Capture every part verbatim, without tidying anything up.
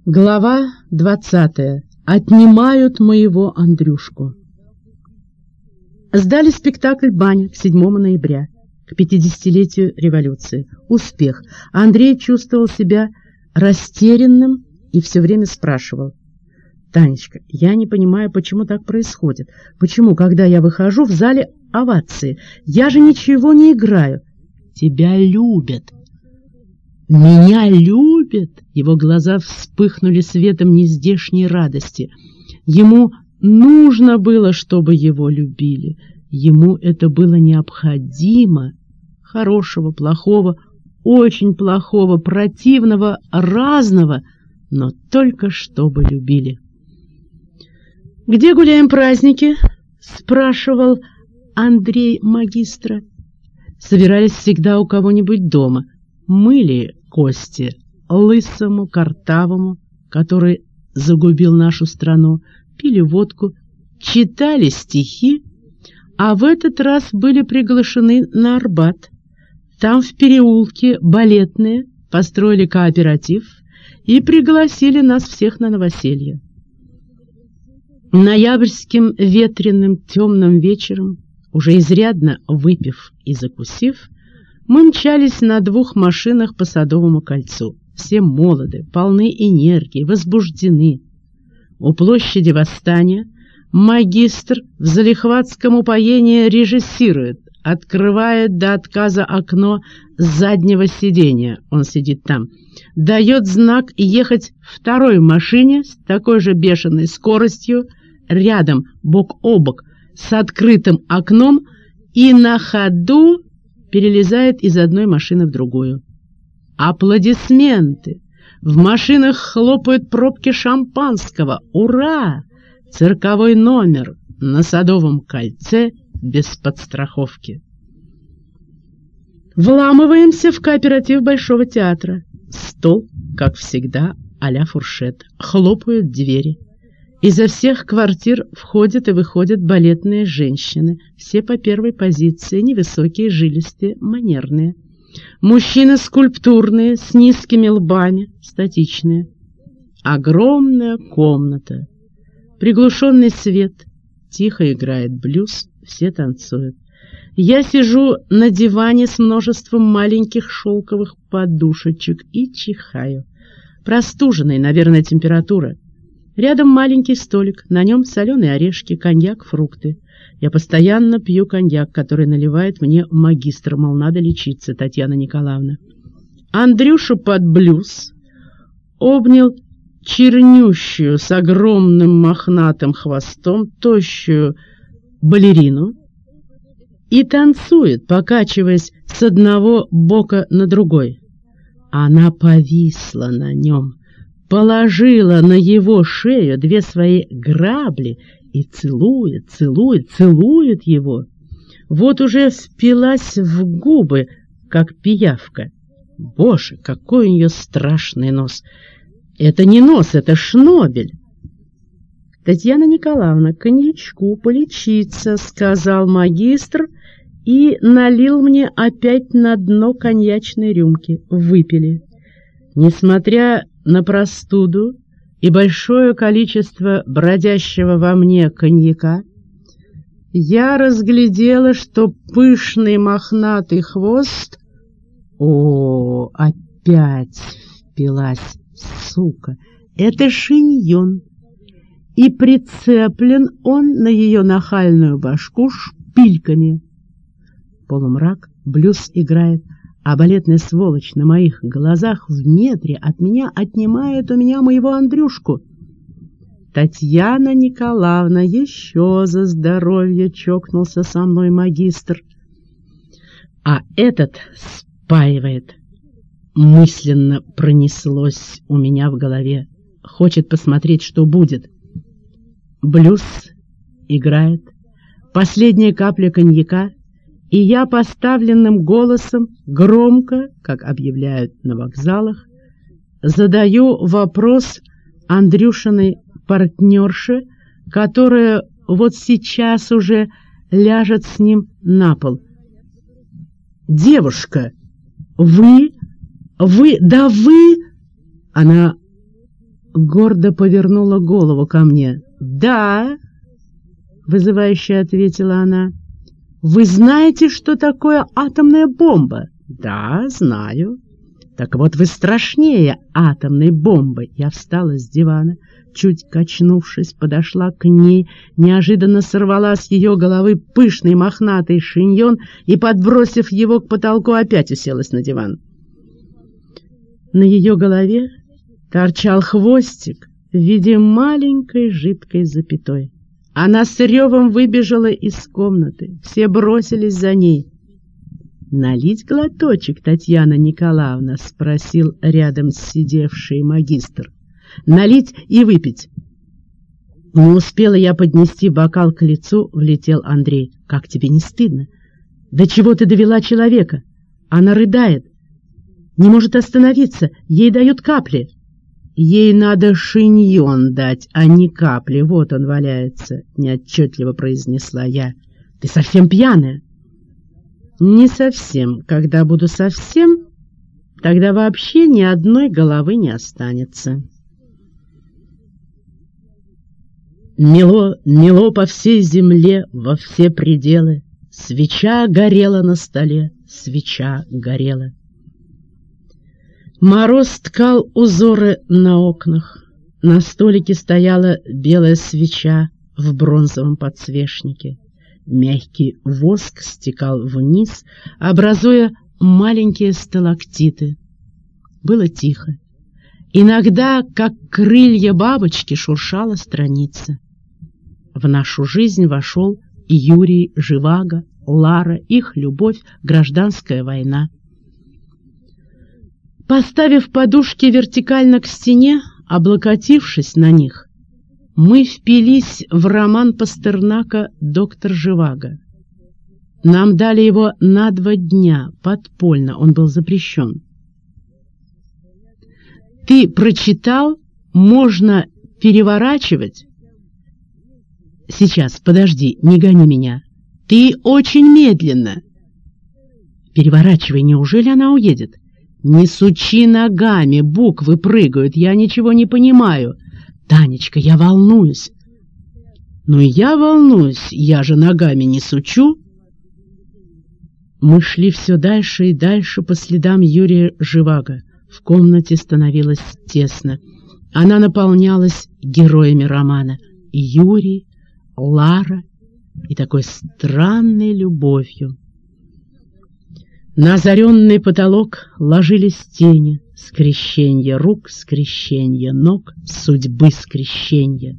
Глава двадцатая. Отнимают моего Андрюшку. Сдали спектакль «Баня» к седьмому ноября, к пятидесятилетию революции. Успех. Андрей чувствовал себя растерянным и все время спрашивал: «Танечка, я не понимаю, почему так происходит. Почему, когда я выхожу, в зале овации? Я же ничего не играю». «Тебя любят». «Меня любят?» Его глаза вспыхнули светом нездешней радости. Ему нужно было, чтобы его любили. Ему это было необходимо. Хорошего, плохого, очень плохого, противного, разного, но только чтобы любили. «Где гуляем праздники?» — спрашивал Андрей магистра. Собирались всегда у кого-нибудь дома. Мыли кости лысому, картавому, который загубил нашу страну, пили водку, читали стихи, а в этот раз были приглашены на Арбат. Там в переулке балетные построили кооператив и пригласили нас всех на новоселье. Ноябрьским ветреным темным вечером, уже изрядно выпив и закусив, мы мчались на двух машинах по Садовому кольцу. Все молоды, полны энергии, возбуждены. У площади Восстания магистр в залихватском упоении режиссирует, открывает до отказа окно заднего сиденья, он сидит там, дает знак ехать второй машине с такой же бешеной скоростью, рядом, бок о бок, с открытым окном, и на ходу перелезает из одной машины в другую. Аплодисменты! В машинах хлопают пробки шампанского. Ура! Цирковой номер на Садовом кольце без подстраховки. Вламываемся в кооператив Большого театра. Стол, как всегда, а-ля фуршет. Хлопают двери. Изо всех квартир входят и выходят балетные женщины, все по первой позиции, невысокие, жилистые, манерные. Мужчины скульптурные, с низкими лбами, статичные. Огромная комната. Приглушенный свет. Тихо играет блюз, все танцуют. Я сижу на диване с множеством маленьких шелковых подушечек и чихаю. Простуженная, наверное, температура. Рядом маленький столик, на нем соленые орешки, коньяк, фрукты. Я постоянно пью коньяк, который наливает мне магистр, мол, надо лечиться, Татьяна Николаевна. Андрюшу под блюз обнял чернющую с огромным мохнатым хвостом тощую балерину и танцует, покачиваясь с одного бока на другой. Она повисла на нем, положила на его шею две свои грабли и целует, целует, целует его. Вот уже впилась в губы, как пиявка. Боже, какой у нее страшный нос! Это не нос, это шнобель. Татьяна Николаевна, коньячку полечиться, сказал магистр и налил мне опять на дно коньячной рюмки. Выпили. Несмотря на простуду и большое количество бродящего во мне коньяка, я разглядела, что пышный мохнатый хвост... О, опять впилась, сука! Это шиньон, и прицеплен он на ее нахальную башку шпильками. Полумрак, блюз играет, а балетная сволочь на моих глазах в метре от меня отнимает у меня моего Андрюшку. Татьяна Николаевна, еще за здоровье, чокнулся со мной магистр. А этот спаивает. Мысленно пронеслось у меня в голове. Хочет посмотреть, что будет. Блюз играет. Последняя капля коньяка. И я поставленным голосом, громко, как объявляют на вокзалах, задаю вопрос Андрюшиной партнерше, которая вот сейчас уже ляжет с ним на пол. «Девушка, вы, вы, да вы...» Она гордо повернула голову ко мне. «Да», — вызывающе ответила она. «Вы знаете, что такое атомная бомба?» «Да, знаю». «Так вот, вы страшнее атомной бомбы». Я встала с дивана, чуть качнувшись, подошла к ней, неожиданно сорвала с ее головы пышный мохнатый шиньон и, подбросив его к потолку, опять уселась на диван. На ее голове торчал хвостик в виде маленькой жидкой запятой. Она с ревом выбежала из комнаты, все бросились за ней. «Налить глоточек, Татьяна Николаевна?» — спросил рядом сидевший магистр. «Налить и выпить». Не успела я поднести бокал к лицу, влетел Андрей. «Как тебе не стыдно? До чего ты довела человека? Она рыдает, не может остановиться, ей дают капли». «Ей надо шиньон дать, а не капли, вот он валяется», — неотчетливо произнесла я. «Ты совсем пьяная?» «Не совсем. Когда буду совсем, тогда вообще ни одной головы не останется». Мело, мело по всей земле, во все пределы, свеча горела на столе, свеча горела. Мороз ткал узоры на окнах, на столике стояла белая свеча в бронзовом подсвечнике. Мягкий воск стекал вниз, образуя маленькие сталактиты. Было тихо. Иногда, как крылья бабочки, шуршала страница. В нашу жизнь вошел Юрий Живаго, Лара, их любовь, гражданская война. Поставив подушки вертикально к стене, облокотившись на них, мы впились в роман Пастернака «Доктор Живаго». Нам дали его на два дня, подпольно, он был запрещен. «Ты прочитал? Можно переворачивать?» «Сейчас, подожди, не гони меня. Ты очень медленно». «Переворачивай, неужели она уедет?» «Не сучи ногами, буквы прыгают, я ничего не понимаю». «Танечка, я волнуюсь». «Ну и я волнуюсь, я же ногами не сучу». Мы шли все дальше и дальше по следам Юрия Живаго. В комнате становилось тесно. Она наполнялась героями романа. Юрий, Лара и такой странной любовью. На озаренный потолок ложились тени, скрещенье рук, скрещенье ног, судьбы скрещенья.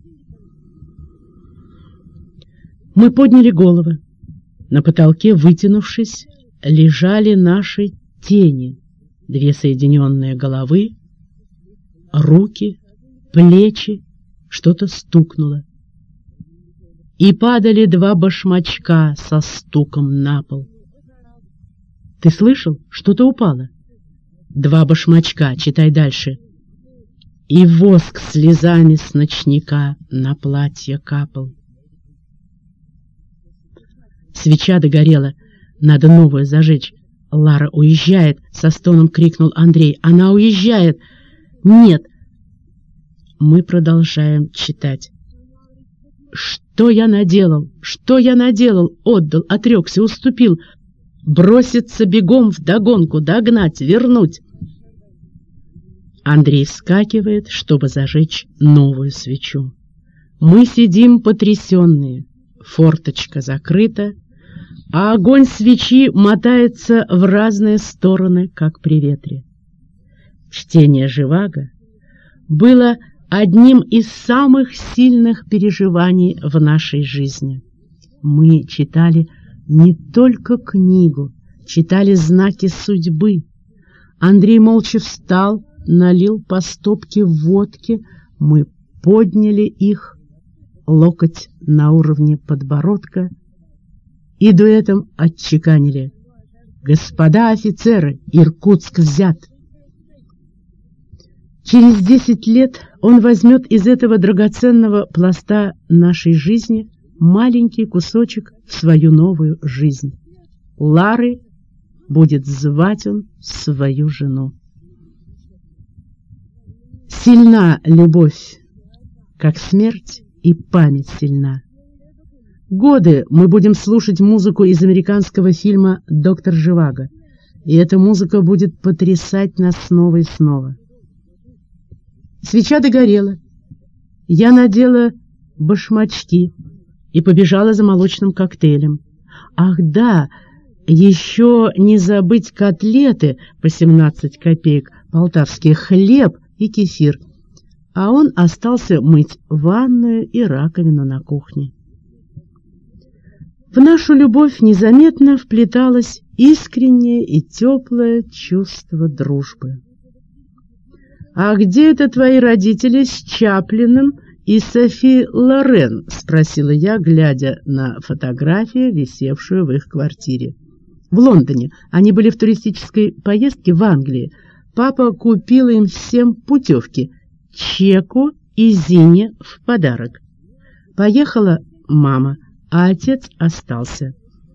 Мы подняли головы. На потолке, вытянувшись, лежали наши тени, две соединенные головы, руки, плечи, что-то стукнуло. И падали два башмачка со стуком на пол. Ты слышал? Что-то упало. Два башмачка, читай дальше. И воск слезами с ночника на платье капал. Свеча догорела, надо новую зажечь. Лара уезжает, со стоном крикнул Андрей. Она уезжает. Нет. Мы продолжаем читать. Что я наделал? Что я наделал? Отдал, отрекся, уступил. Броситься бегом вдогонку, догнать, вернуть. Андрей вскакивает, чтобы зажечь новую свечу. Мы сидим потрясенные. Форточка закрыта, а огонь свечи мотается в разные стороны, как при ветре. Чтение Живаго было одним из самых сильных переживаний в нашей жизни. Мы читали не только книгу, читали знаки судьбы. Андрей молча встал, налил по стопке водки, мы подняли их, локоть на уровне подбородка, и дуэтом отчеканили: «Господа офицеры, Иркутск взят!» Через десять лет он возьмет из этого драгоценного пласта нашей жизни маленький кусочек в свою новую жизнь. Лары будет звать он свою жену. Сильна любовь, как смерть, и память сильна. Годы мы будем слушать музыку из американского фильма «Доктор Живаго», и эта музыка будет потрясать нас снова и снова. Свеча догорела. Я надела башмачки и побежала за молочным коктейлем. Ах да, еще не забыть котлеты по семнадцать копеек, полтавский хлеб и кефир. А он остался мыть ванную и раковину на кухне. В нашу любовь незаметно вплеталось искреннее и теплое чувство дружбы. «А где это твои родители с Чаплиным и Софи Лорен?» — спросила я, глядя на фотографию, висевшую в их квартире. «В Лондоне. Они были в туристической поездке в Англии. Папа купил им всем путевки, Чеку и Зине в подарок. Поехала мама, а отец остался.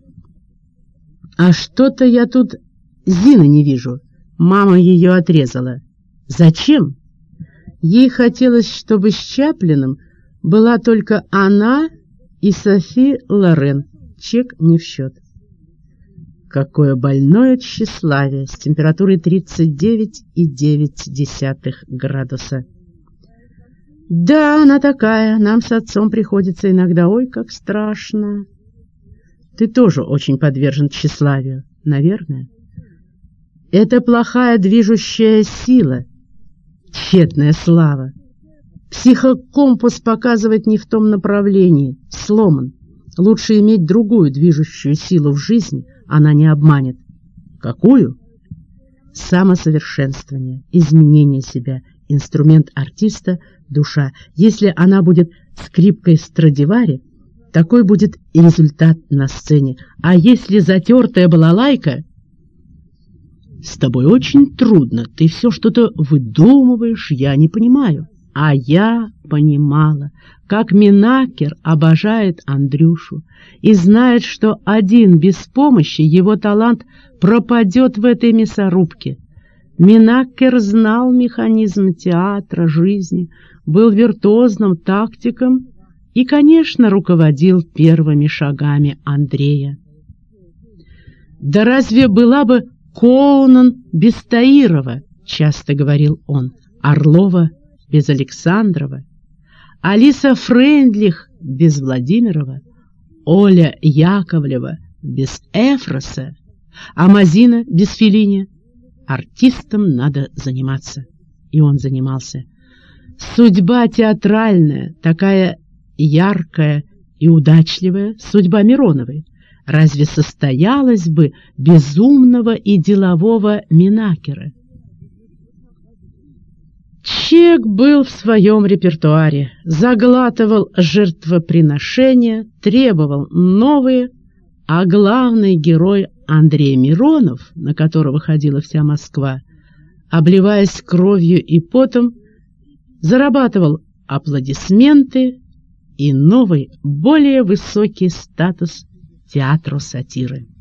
А что-то я тут Зины не вижу. Мама ее отрезала. Зачем? Ей хотелось, чтобы с Чаплиным была только она и Софи Лорен. Чек не в счет. Какое больное тщеславие с температурой тридцать девять и девять десятых градуса. Да, она такая, нам с отцом приходится иногда, ой, как страшно. Ты тоже очень подвержен тщеславию, наверное. Это плохая движущая сила, тщетная слава. Психокомпас показывает не в том направлении, сломан. Лучше иметь другую движущую силу в жизни, она не обманет. Какую? Самосовершенствование, изменение себя, инструмент артиста — душа. Если она будет скрипкой Страдивари, такой будет и результат на сцене. А если затертая балалайка... С тобой очень трудно, ты все что-то выдумываешь, я не понимаю. А я понимала, как Минакер обожает Андрюшу и знает, что один без помощи его талант пропадет в этой мясорубке. Минакер знал механизм театра, жизни, был виртуозным тактиком и, конечно, руководил первыми шагами Андрея. «Да разве была бы Коунан без Таирова?» — часто говорил он, «Орлова без Александрова, Алиса Фрейндлих без Владимирова, Оля Яковлева без Эфроса, а Мазина без Феллини. Артистом надо заниматься». И он занимался. Судьба театральная, такая яркая и удачливая, судьба Мироновой, разве состоялась бы без умного и делового Минакера? Чек был в своем репертуаре, заглатывал жертвоприношения, требовал новые, а главный герой Андрей Миронов, на которого ходила вся Москва, обливаясь кровью и потом, зарабатывал аплодисменты и новый, более высокий статус театру сатиры.